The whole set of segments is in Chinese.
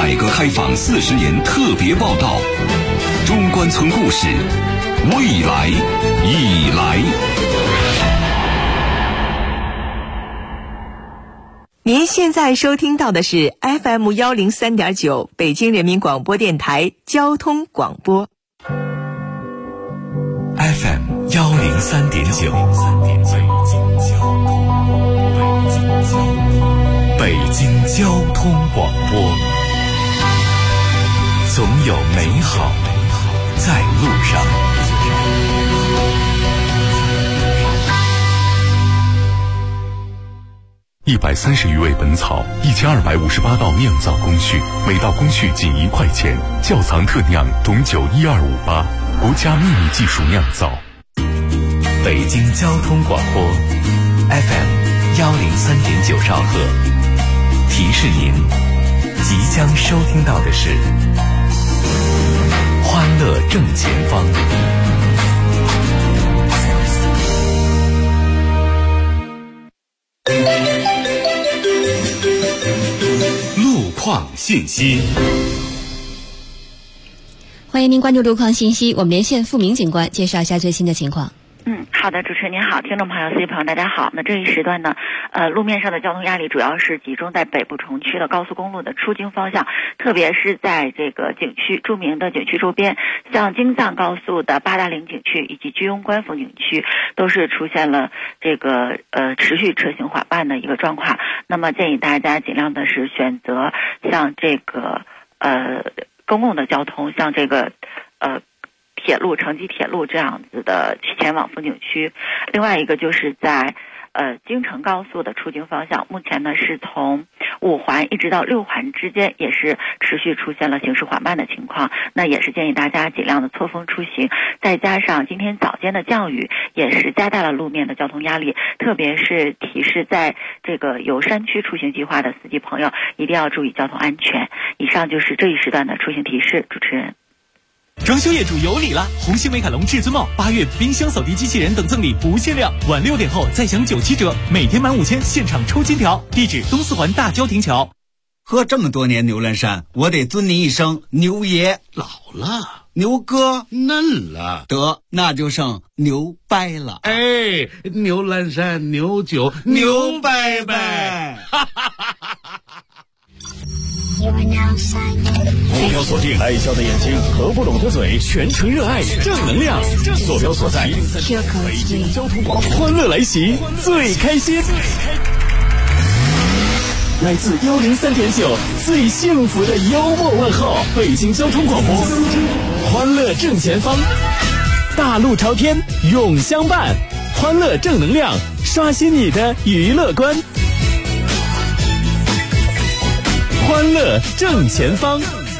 改革开放40年特别报道，中关村故事，未来已来。 您现在收听到的是 FM 103.9北京人民广播电台交通广播。 FM 103.9，北京交通广播，总有美好在路上。130余味本草，1258道酿造工序，每道工序仅1块钱。窖藏特酿董酒12588，国家秘密技术酿造。北京交通广播 FM 103.9兆赫，提示您即将收听到的是欢乐正前方。路况信息， 欢迎您关注路况信息，我们连线付明警官介绍一下最新的情况。 好的，主持人您好，听众朋友、司机朋友大家好。那这一时段呢，路面上的交通压力主要是集中在北部城区的高速公路的出京方向，特别是在这个景区著名的景区周边，像京藏高速的八达岭景区以及居庸关风景区，都是出现了这个持续车行缓慢的一个状况。那么建议大家尽量的是选择像这个公共的交通，像这个铁路、城际铁路这样子的前往风景区。另外一个就是在京承高速的出京方向，目前呢是从5环一直到6环之间，也是持续出现了行驶缓慢的情况。那也是建议大家尽量的错峰出行，再加上今天早间的降雨，也是加大了路面的交通压力。特别是提示在这个有山区出行计划的司机朋友，一定要注意交通安全。以上就是这一时段的出行提示，主持人。 装修业主有礼了！红星美凯龙至尊帽8月冰箱扫地机器人等赠礼不限量，晚6点后再享97折，每天满5000现场抽金条。地址东四环大郊亭桥。 喝这么多年牛栏山，我得尊你一声牛爷。 老了， 牛哥嫩了， 得那就剩牛掰了。 哎，牛栏山牛酒牛掰掰。 目标锁定，爱笑的眼睛和不拢的嘴，全程热爱正能量。坐标所在，北京交通广播，欢乐来袭，最开心。来自103.9最幸福的幽默问候，北京交通广播，欢乐正前方，大路朝天永相伴，欢乐正能量，刷新你的娱乐观。欢乐正前方，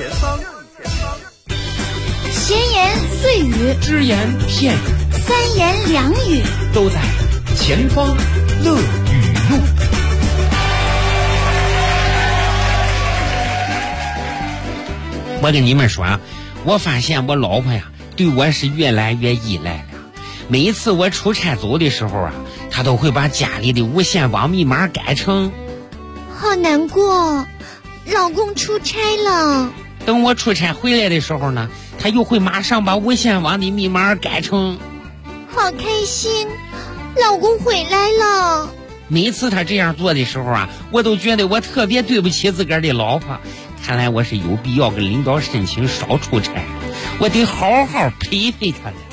闲言碎语， 只言片语， 三言两语， 都在前方乐语录。 我跟你们说，我发现我老婆呀，对我是越来越依赖了。每一次我出差走的时候啊，她都会把家里的无线网密码改成。 好难过，老公出差了。 等我出差回来的时候呢，他又会马上把无线网的密码改成。 好开心，老公回来了。 每次他这样做的时候啊，我都觉得我特别对不起自个儿的老婆。看来我是有必要跟领导申请少出差，我得好好陪陪他了。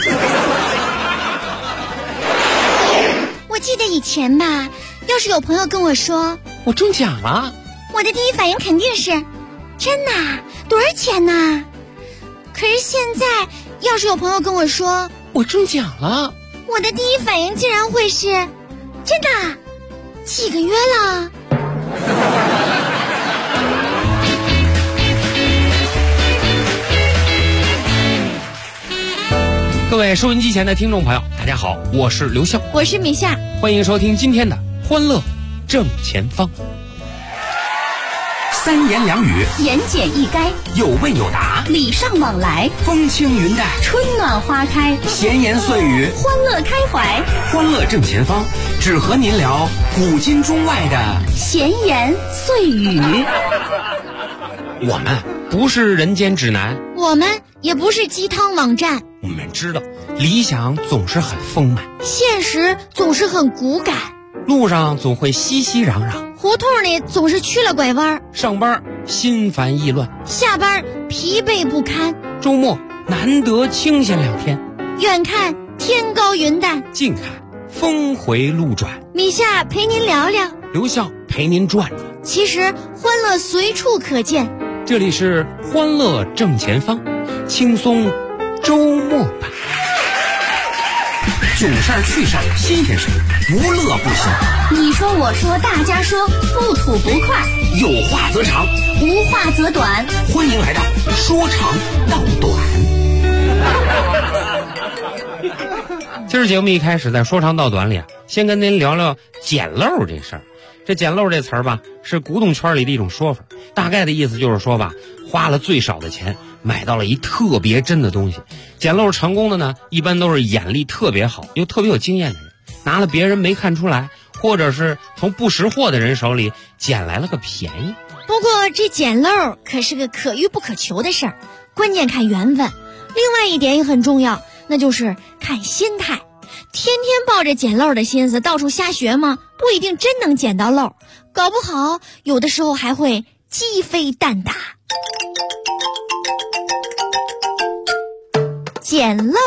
我记得以前吧，要是有朋友跟我说我中奖了， 我的第一反应肯定是真的？多少钱呢？可是现在要是有朋友跟我说我中奖了， 我的第一反应竟然会是真的？几个月了？ 各位收音机前的听众朋友，大家好，我是刘笑， 我是米夏， 欢迎收听今天的欢乐正前方。 三言两语， 言简意赅， 有问有答， 礼尚往来， 风轻云淡， 春暖花开， 闲言碎语， 欢乐开怀。 欢乐正前方，只和您聊古今中外的闲言碎语。 我们不是人间指南， 我们也不是鸡汤网站。 我们知道理想总是很丰满， 现实总是很骨感， 路上总会熙熙攘攘， 胡同里总是曲了拐弯， 上班心烦意乱， 下班疲惫不堪， 周末难得清闲2天。 远看天高云淡， 近看峰回路转。 米夏陪您聊聊， 刘笑陪您转转。 其实欢乐随处可见， 这里是欢乐正前方，轻松周末版。 囧事儿趣事儿新鲜事儿，不乐不行。 你说我说大家说，不吐不快， 有话则长， 无话则短。 欢迎来到说长道短。 今儿节目一开始在说长道短里先跟您聊聊捡漏这事儿。这捡漏这词儿吧，是古董圈里的一种说法，大概的意思就是说吧，花了最少的钱买到了一特别真的东西。捡漏成功的呢，一般都是眼力特别好又特别有经验的人，拿了别人没看出来，或者是从不识货的人手里捡来了个便宜。 不过这捡漏可是个可遇不可求的事儿，关键看缘分。另外一点也很重要，那就是看心态。天天抱着捡漏的心思到处瞎学吗？不一定真能捡到漏，搞不好有的时候还会鸡飞蛋打。捡漏。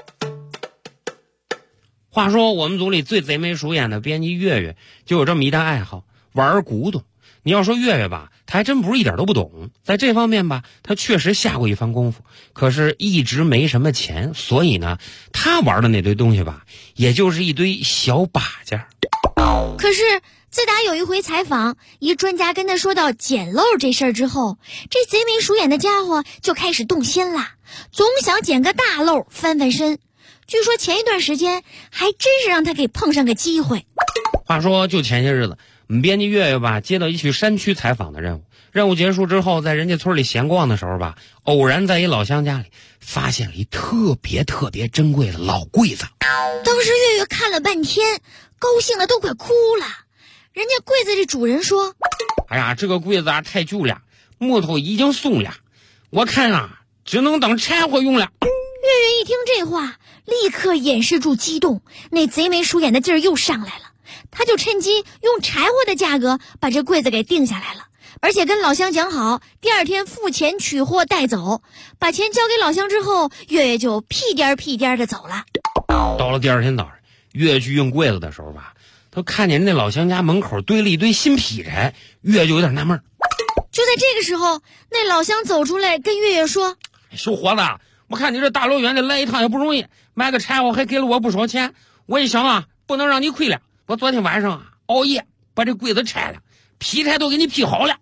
话说我们组里最贼眉鼠眼的编辑月月就有这么一大爱好，玩古董。你要说月月吧，他还真不是一点都不懂，在这方面吧，他确实下过一番功夫，可是一直没什么钱，所以呢，他玩的那堆东西吧，也就是一堆小把件。 可是自打有一回采访，一专家跟他说到捡漏这事儿之后，这贼眉鼠眼的家伙就开始动心了，总想捡个大漏翻翻身。据说前一段时间还真是让他给碰上个机会。 话说就前些日子，我们编辑月月吧接到一去山区采访的任务，任务结束之后，在人家村里闲逛的时候吧，偶然在一老乡家里发现了一特别珍贵的老柜子。 当时月月看了半天，高兴的都快哭了。人家柜子的主人说： 哎呀，这个柜子太旧了，木头已经松了，我看只能当柴火用了。 月月一听这话，立刻掩饰住激动，那贼眉鼠眼的劲儿又上来了。他就趁机用柴火的价格把这柜子给定下来了，而且跟老乡讲好，第二天付钱取货带走。把钱交给老乡之后，月月就屁颠的走了。 到了第二天早上，月月去运柜子的时候吧，他看见那老乡家门口堆了一堆新劈柴，月月就有点纳闷。 就在这个时候，那老乡走出来跟月月说： 小伙子，我看你这大老远的来一趟也不容易，买个柴火还给了我不少钱，我一想不能让你亏了，我昨天晚上熬夜把这柜子拆了，劈柴都给你劈好了。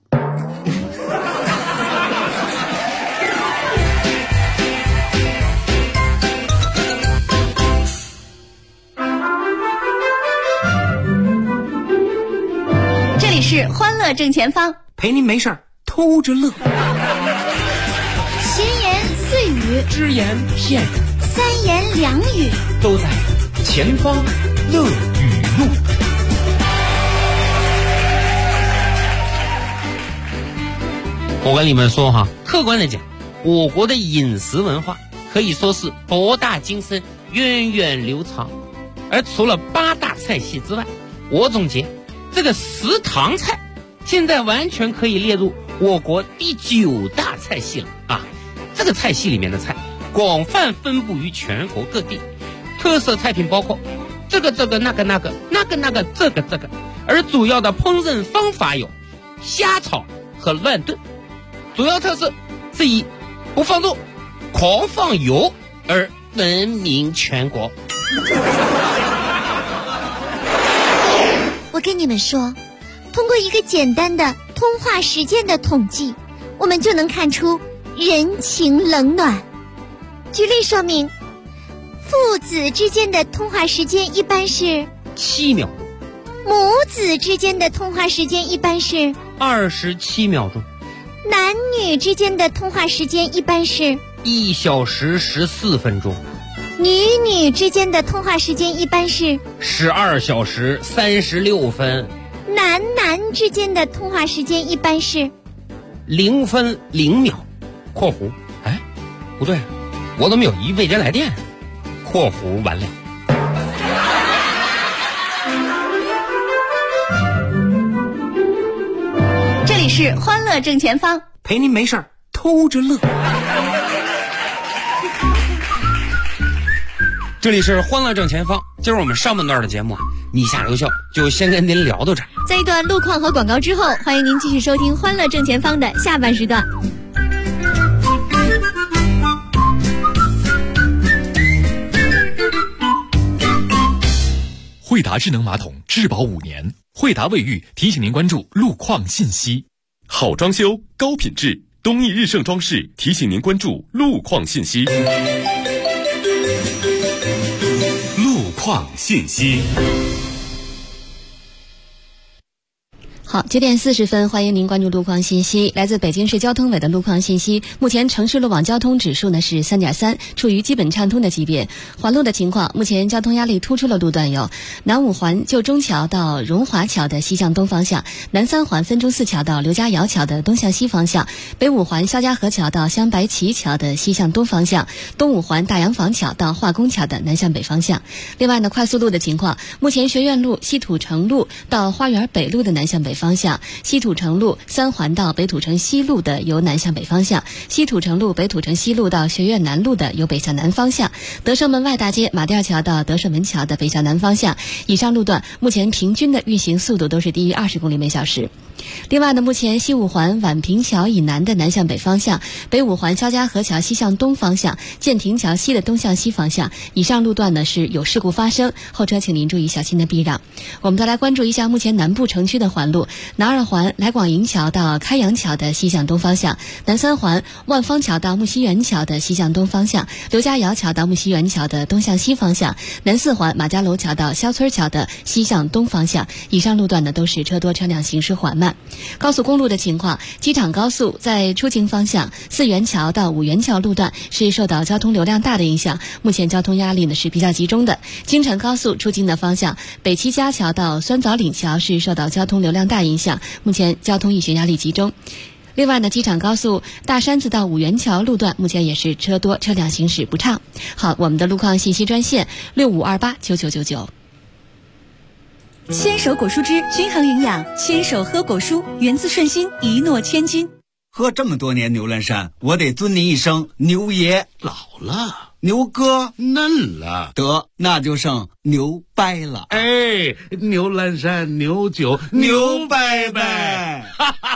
这里是欢乐正前方， 陪您没事儿偷着乐。 闲言碎语， 只言片语， 三言两语， 都在前方乐语录。 我跟你们说客观的讲，我国的饮食文化可以说是博大精深、源远流长。而除了8大菜系之外，我总结这个食堂菜现在完全可以列入我国第9大菜系了这个菜系里面的菜广泛分布于全国各地，特色菜品包括这个那个这个，而主要的烹饪方法有瞎炒和乱炖。主要特色是以不放肉、狂放油而闻名全国。 我跟你们说，通过一个简单的通话时间的统计，我们就能看出人情冷暖。举例说明，父子之间的通话时间一般是 7秒钟， 母子之间的通话时间一般是 27秒钟， 男女之间的通话时间一般是 1小时14分钟， 女女之间的通话时间一般是 12小时36分， 男男之间的通话时间一般是 0分0秒（括弧）哎，不对，我怎么有1未接来电（括弧完了）。 这里是欢乐正前方， 陪您没事儿偷着乐。 这里是欢乐正前方，今儿我们上半段的节目你下留校就先跟您聊到这儿。 在一段路况和广告之后，欢迎您继续收听欢乐正前方的下半时段。 惠达智能马桶质保5年，惠达卫浴提醒您关注路况信息。好装修高品质，东义日盛装饰提醒您关注路况信息。路况信息。 好，9点40分，欢迎您关注路况信息。来自北京市交通委的路况信息，目前城市路网交通指数呢是3.3，处于基本畅通的级别。环路的情况，目前交通压力突出的路段有南五环旧中桥到荣华桥的西向东方向，南三环分钟寺桥到刘家窑桥的东向西方向，北五环肖家河桥到香白旗桥的西向东方向，东五环大洋坊桥到化工桥的南向北方向。另外呢，快速路的情况，目前学院路、西土城路到花园北路的南向北方向，西土城路3环到北土城西路的由南向北方向，西土城路北土城西路到学院南路的由北向南方向，德胜门外大街马甸桥到德胜门桥的北向南方向。以上路段目前平均的运行速度都是低于20公里每小时。另外呢，目前西五环宛平桥以南的南向北方向，北五环肖家河桥西向东方向，建亭桥西的东向西方向，以上路段呢是有事故发生，后车请您注意小心的避让。我们再来关注一下目前南部城区的环路，南二环来广营桥到开阳桥的西向东方向，南三环万方桥到木樨园桥的西向东方向，刘家窑桥到木樨园桥的东向西方向，南四环马家楼桥到肖村桥的西向东方向。以上路段呢都是车多车辆行驶缓慢。高速公路的情况，机场高速在出京方向四元桥到五元桥路段是受到交通流量大的影响，目前交通压力呢是比较集中的。京承高速出京的方向，北七家桥到酸枣岭桥是受到交通流量大影响，目前交通运行压力集中。另外呢，机场高速大山子到五元桥路段目前也是车多，车辆行驶不畅。好，我们的路况信息专线65289999。 牵手果蔬汁均衡营养，牵手喝果蔬，源自顺心，一诺千金。 喝这么多年牛栏山，我得尊您一声牛爷。 老了， 牛哥嫩了， 得那就剩牛掰了。 哎，牛栏山牛酒牛掰掰。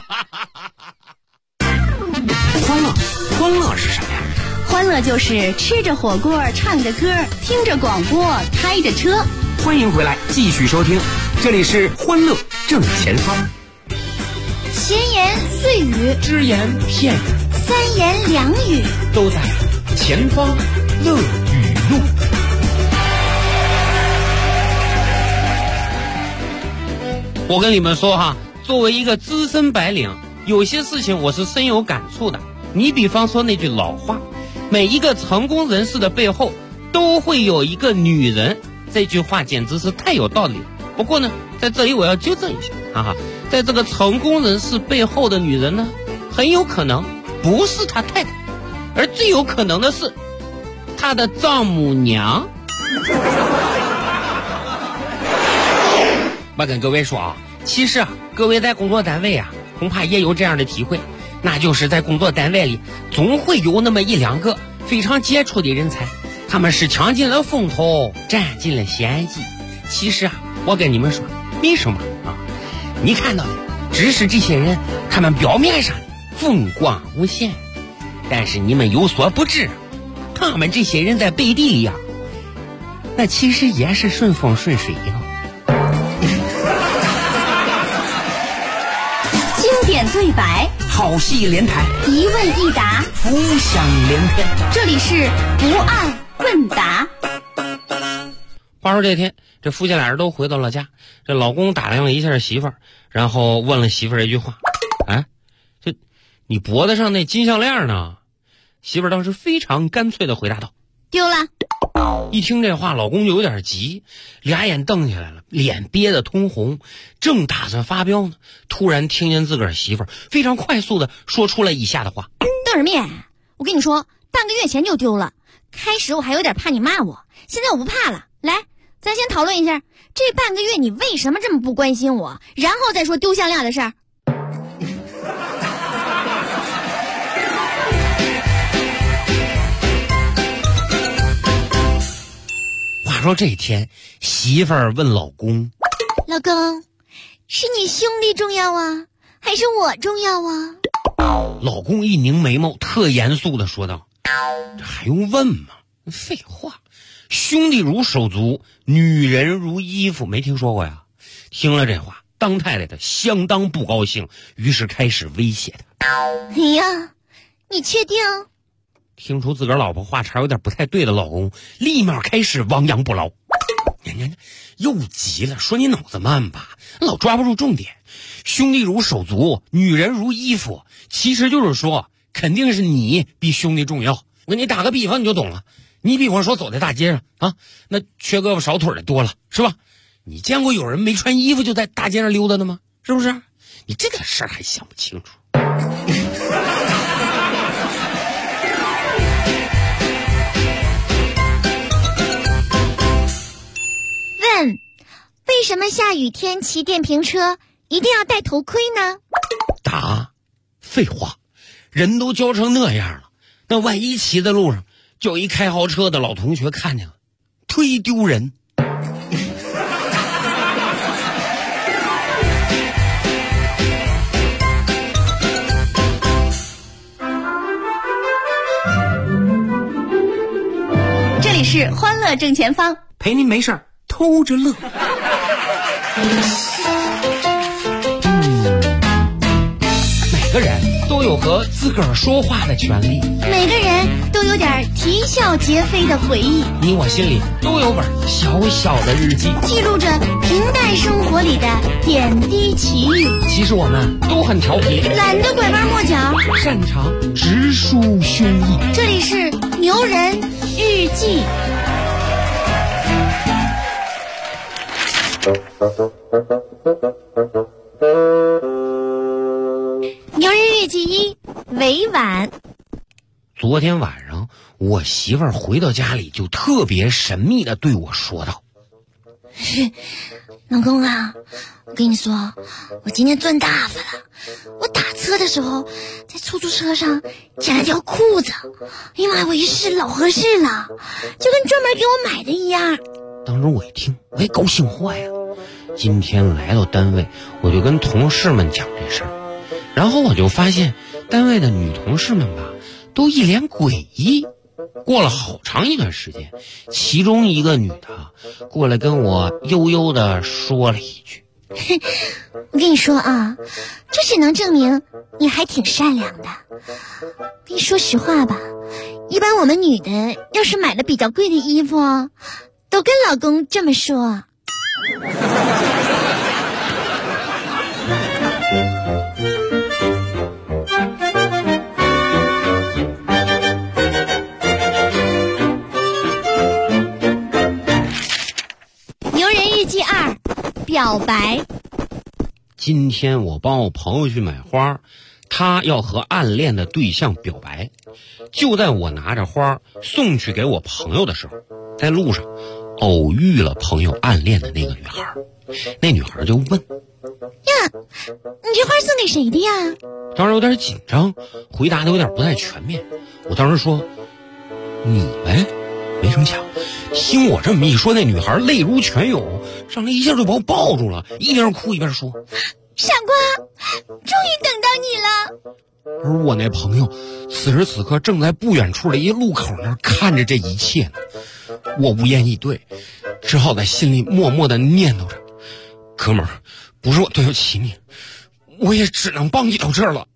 欢乐是什么呀？ 欢乐就是吃着火锅，唱着歌，听着广播，开着车。 欢迎回来，继续收听，这里是欢乐正前方。 闲言碎语， 只言片语， 三言两语， 都在前方乐语录。 我跟你们说哈，作为一个资深白领，有些事情我是深有感触的。你比方说那句老话，每一个成功人士的背后都会有一个女人，这句话简直是太有道理了。不过呢，在这里我要纠正一下，哈哈，在这个成功人士背后的女人呢，很有可能不是他太太，而最有可能的是他的丈母娘。我跟各位说啊，其实啊，各位在工作单位啊，恐怕也有这样的体会，那就是在工作单位里总会有那么一两个非常杰出的人才，他们是抢尽了风头，占尽了先机。其实啊，我跟你们说，没什么啊，你看到的只是这些人他们表面上风光无限，但是你们有所不知，他们这些人在背地里啊，那其实也是顺风顺水的。 经典对白， 好戏连台， 一问一答， 浮想联翩。 这里是不二问答。 话说这天，这夫妻俩人都回到了家，这老公打量了一下媳妇儿，然后问了媳妇儿一句话：哎，这你脖子上那金项链呢？媳妇儿当时非常干脆地回答道： 丢了。 一听这话，老公就有点急，俩眼瞪起来了，脸憋得通红，正打算发飙呢，突然听见自个儿媳妇儿非常快速的说出了以下的话： 邓尔面，我跟你说，半个月前就丢了。开始我还有点怕你骂我，现在我不怕了。来，咱先讨论一下，这半个月你为什么这么不关心我？然后再说丢项链的事儿。 话说这天，媳妇儿问老公： 老公，是你兄弟重要啊，还是我重要啊？ 老公一拧眉毛，特严肃地说道：这还用问吗？废话，兄弟如手足，女人如衣服，没听说过呀？听了这话，当太太的相当不高兴，于是开始威胁他： 哎呀，你确定？ 听出自个儿老婆话茬有点不太对的老公，立马开始亡羊补牢。又急了，说你脑子慢吧，老抓不住重点。兄弟如手足，女人如衣服，其实就是说，肯定是你比兄弟重要。我给你打个比方，你就懂了。你比方说走在大街上啊，那缺胳膊少腿的多了，是吧？你见过有人没穿衣服就在大街上溜达的吗？是不是？你这个事儿还想不清楚。 问：为什么下雨天骑电瓶车一定要戴头盔呢？ 答：废话，人都教成那样了，那万一骑在路上就有一开豪车的老同学看见了，忒丢人。 这里是欢乐正前方， 陪您没事儿偷着乐。 每个人都有和自个儿说话的权利， 每个人都有点啼笑皆非的回忆， 你我心里都有本小小的日记， 记录着平淡生活里的点滴奇遇。 其实我们都很调皮， 懒得拐弯抹角， 擅长直抒胸臆。 这里是牛人日记。牛人日记一，委婉。 昨天晚上我媳妇儿回到家里就特别神秘地对我说道： 老公啊，我跟你说，我今天赚大发了。我打车的时候在出租车上捡了条裤子，哎呀妈呀，我一试老合适了，就跟专门给我买的一样。 当时我一听，我也高兴坏了。今天来到单位，我就跟同事们讲这事儿，然后我就发现单位的女同事们吧，都一脸诡异。过了好长一段时间，其中一个女的过来跟我悠悠地说了一句： 我跟你说啊，这只能证明你还挺善良的。跟你说实话吧，一般我们女的要是买了比较贵的衣服，都跟老公这么说。牛人日记二，表白。 今天我帮我朋友去买花，他要和暗恋的对象表白。就在我拿着花送去给我朋友的时候，在路上偶遇了朋友暗恋的那个女孩。那女孩就问： 呀，你这花送给谁的呀？ 当时有点紧张，回答的有点不太全面。我当时说：你呗。没成想，听我这么一说，那女孩泪如泉涌，上来一下就把我抱住了，一边哭一边说： 傻瓜，终于等到你了。 而我那朋友此时此刻正在不远处的一路口那儿看着这一切呢。我无言以对，只好在心里默默的念叨着：哥们儿，不是我对不起你，我也只能帮你到这儿了。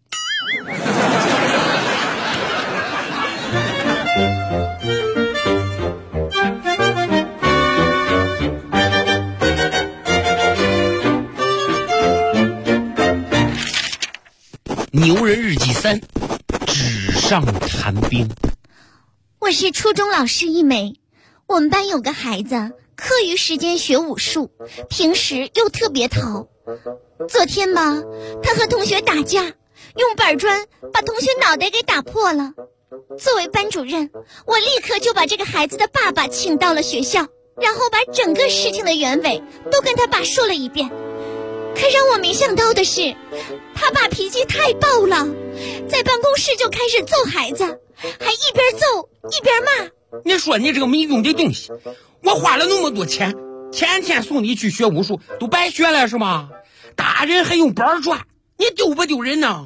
牛人日记三，纸上谈兵。 我是初中老师一枚， 我们班有个孩子，课余时间学武术，平时又特别淘。昨天吧，他和同学打架，用板砖把同学脑袋给打破了。作为班主任，我立刻就把这个孩子的爸爸请到了学校，然后把整个事情的原委都跟他爸说了一遍。可让我没想到的是，他爸脾气太暴了，在办公室就开始揍孩子，还一边揍一边骂。 你说你这个没用的东西，我花了那么多钱，天天送你去学武术，都白学了是吗？打人还用板砖，你丢不丢人呢？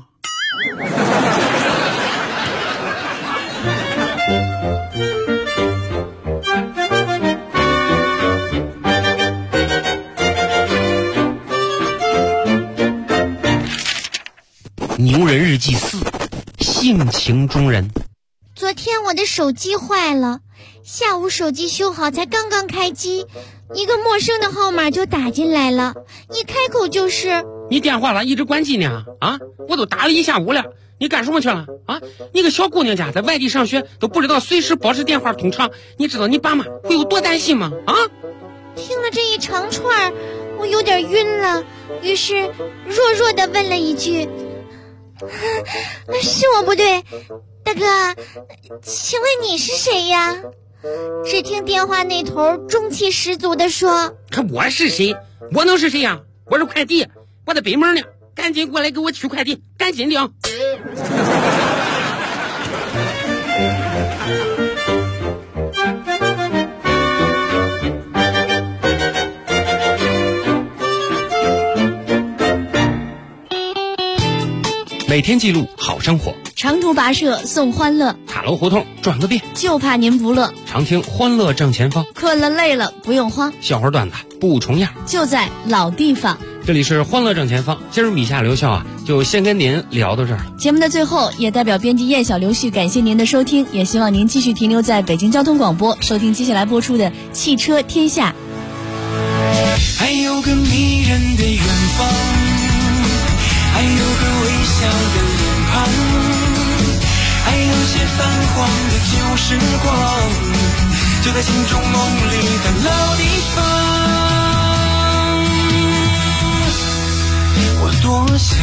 牛人日记4，性情中人。 昨天我的手机坏了，下午手机修好才刚刚开机，一个陌生的号码就打进来了，一开口就是你电话了一直关机呢啊！我都打了一下午了，你干什么去了啊？你个小姑娘家在外地上学都不知道随时保持电话通畅，你知道你爸妈会有多担心吗？啊！ 听了这一长串，我有点晕了，于是弱弱地问了一句：“是我不对，大哥，请问你是谁呀？”只听电话那头中气十足地说：“ 我是谁？我能是谁呀？我是快递，我在北门呢，赶紧过来给我取快递，赶紧的。”每天记录好生活， 长途跋涉送欢乐， 塔楼胡同转个遍， 就怕您不乐。 常听欢乐正前方， 困了累了不用慌， 笑话段子不重样， 就在老地方。 这里是欢乐正前方，今儿米夏留校就先跟您聊到这儿了。 节目的最后，也代表编辑叶小刘旭感谢您的收听，也希望您继续停留在北京交通广播，收听接下来播出的汽车天下。 还有个迷人的远方，还有个微笑的脸庞，还有些泛黄的旧时光，就在心中梦里的老地方。我多想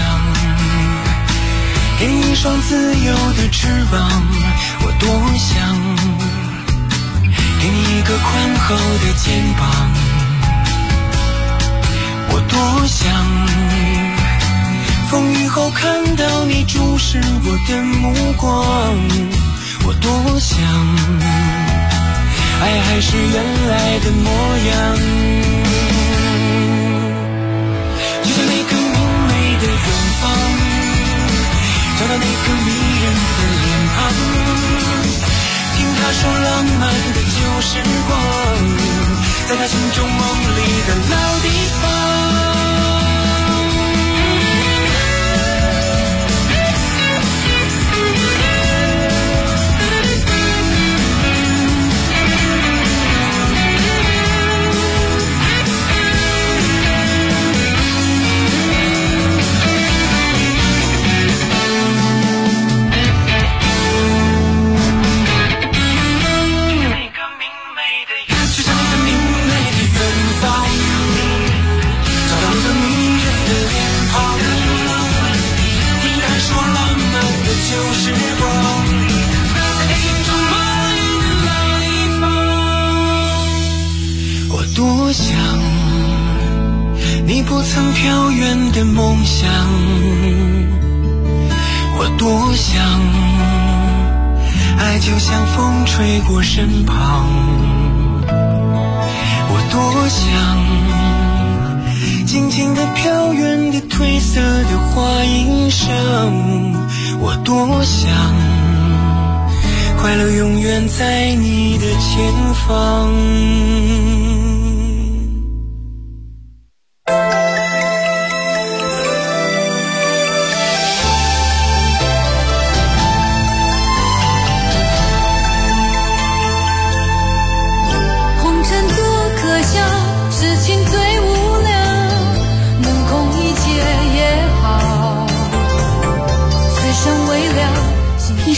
给你一双自由的翅膀，我多想给你一个宽厚的肩膀，我多想风雨后看到你注视我的目光，我多想爱还是原来的模样，就在那个明媚的远方，找到那个迷人的脸庞，听他说浪漫的旧时光，在他心中梦里的老地方。多想你不曾飘远的梦想，我多想爱就像风吹过身旁，我多想静静地飘远的褪色的花衣裳，我多想快乐永远在你的前方。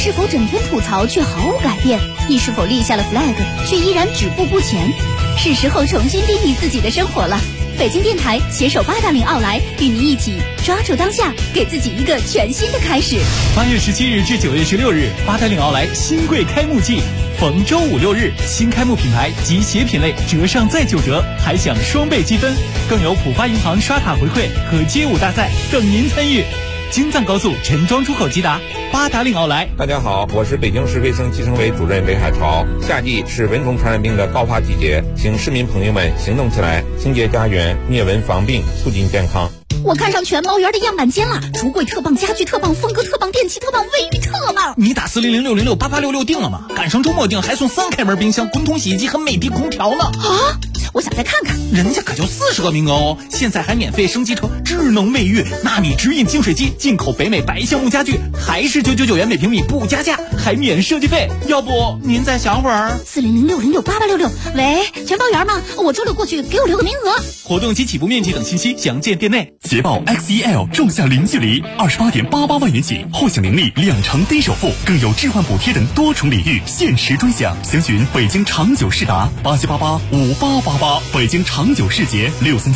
是否整天吐槽却毫无改变？你是否立下了 flag 却依然止步不前？是时候重新定义自己的生活了。北京电台携手八达岭奥莱，与您一起抓住当下，给自己一个全新的开始。 8月17日至9月16日，八达岭奥莱新贵开幕季，逢周5、6日，新开幕品牌及鞋品类折上再9折，还享双倍积分，更有浦发银行刷卡回馈和街舞大赛等您参与。京藏高速陈庄出口吉达，八达岭奥莱。 大家好，我是北京市卫生计生委主任韦海潮。夏季是蚊虫传染病的高发季节，请市民朋友们行动起来，清洁家园，灭蚊防病，促进健康。 我看上全毛园的样板间了，橱柜特棒，家具特棒，风格特棒，电器特棒，卫浴特棒。 你打400668866订了吗？赶上周末订还送3开门冰箱、滚筒洗衣机和美的空调呢。 啊！我想再看看， 人家可就40个名额哦！现在还免费升级成智能卫浴、纳米直饮净水机，进口北美白橡木家具，还是999元每平米不加价，还免设计费。要不您再想会儿 ？400668866。喂，全包园吗？我周六过去，给我留个名额。 活动及起步面积等信息详见店内。 捷豹 XEL 仲夏零距离，28.88万元起，或享零利2成低首付，更有置换补贴等多重礼遇，限时专享。详询北京长久世达87885888，北京长久世捷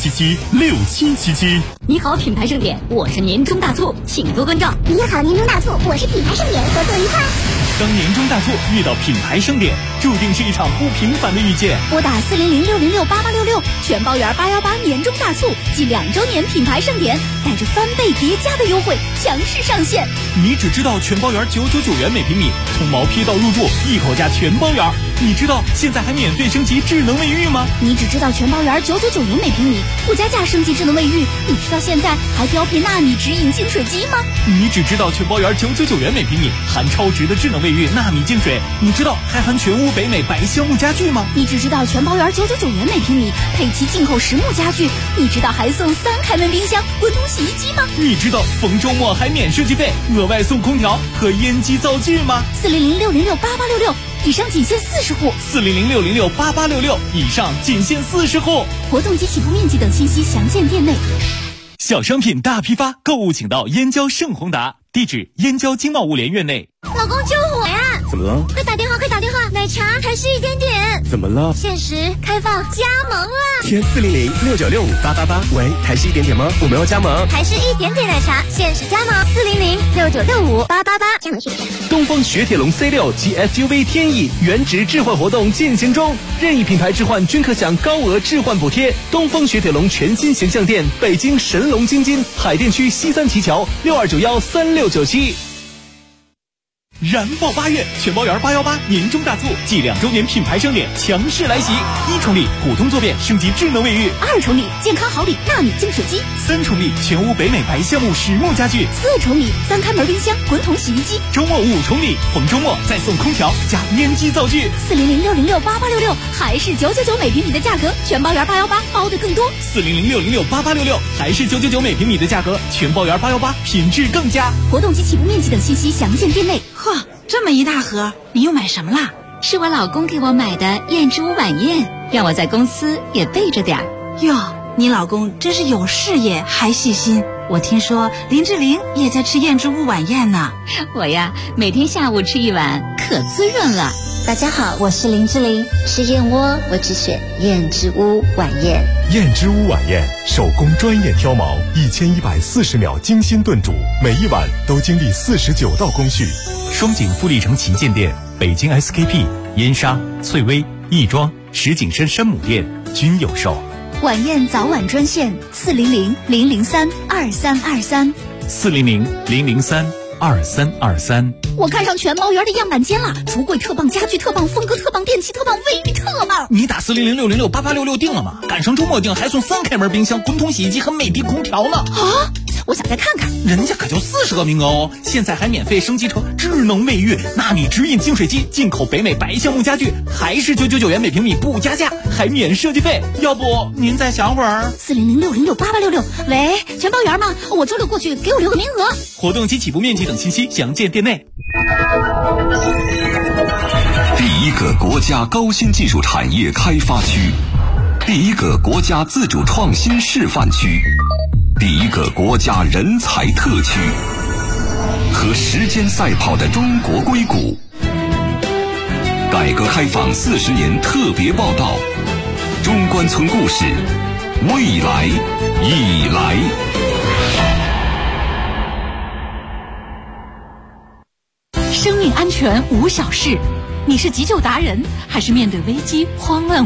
63776777。 你好，品牌盛典，我是年终大促，请多关照。 你好，年终大促，我是品牌盛典，合作愉快。 当年终大促遇到品牌盛典，注定是一场不平凡的遇见。 拨打400668866，全包园818年终大促暨2周年品牌盛典，带着翻倍叠加的优惠强势上线。 你只知道全包园999元每平米，从毛坯到入住一口价全包园。你知道现在还免费升级智能卫浴吗？ 你只知道全包园999元每平米，不加价升级智能卫浴。你知道现在还标配纳米直饮净水机吗？ 你只知道全包园999元每平米，含超值的智能卫浴、纳米净水。你知道还含全屋北美白橡木家具吗？ 你只知道全包园999元每平米，配齐进口实木家具。你知道还送3开门冰箱、滚筒洗衣机吗？ 你知道逢周末还免设计费，额外送空调和烟机灶具吗 ？400668866，以上仅限40户。 400668866，以上仅限40户。 活动及起步面积等信息详见店内。 小商品大批发，购物请到燕郊盛宏达，地址燕郊经贸物联院内。 老公救我呀！ 怎么了？ 快打电话，快打电话！奶茶还是1点点。 怎么了？ 限时开放加盟了。 填40069658888。喂，还是1点点吗？我们要加盟。 还是1点点奶茶，限时加盟40069658888。加盟去。 东风雪铁龙 C6 及 SUV 天翼原值置换活动进行中，任意品牌置换均可享高额置换补贴。东风雪铁龙全新形象店，北京神龙京津海淀区西三旗桥62913697。 燃爆8月，全包园818年终大促暨2周年品牌盛典强势来袭！1重礼普通坐便升级智能卫浴 ，2重礼健康好礼纳米净水机 ，3重礼全屋北美白橡木实木家具 ，4重礼3开门冰箱、滚筒洗衣机， 周末5重礼，逢周末再送空调加烟机灶具。 400668866，还是999每平米的价格，全包园818包的更多。 400668866，还是999每平米的价格，全包园818品质更佳。 活动及起步面积等信息详见店内。 呵，这么一大盒，你又买什么啦？ 是我老公给我买的燕之屋晚宴，让我在公司也备着点儿。 哟，你老公真是有事业还细心。我听说林志玲也在吃燕之屋晚宴呢。 我呀，每天下午吃一碗，可滋润了。 大家好，我是林志玲。吃燕窝，我只选燕之屋晚宴。 燕之屋晚宴，手工专业挑毛，1140秒精心炖煮，每一碗都经历49道工序。 双井富力城旗舰店、北京 SKP、燕莎、翠微、亦庄、石景山山姆店均有售。 晚宴早晚专线400-003-2323。 400-003-2323。 我看上全毛园的样板间了，橱柜特棒，家具特棒，风格特棒，电器特棒，卫浴特棒。 你打400668866订了吗？赶上周末订还送3开门冰箱、滚筒洗衣机和美的空调呢。 啊！我想再看看， 人家可就40个名额哦！现在还免费升级成智能卫浴、纳米直饮净水机，进口北美白橡木家具，还是999元每平米不加价，还免设计费。要不您再想会儿 ？400668866。喂，全包园吗？我周六过去，给我留个名额。 活动及起步面积等信息详见店内。 第一个国家高新技术产业开发区，第一个国家自主创新示范区，第一个国家人才特区。 和时间赛跑的中国硅谷。改革开放40年特别报道，中关村故事，未来已来。 生命安全无小事，你是急救达人，还是面对危机慌乱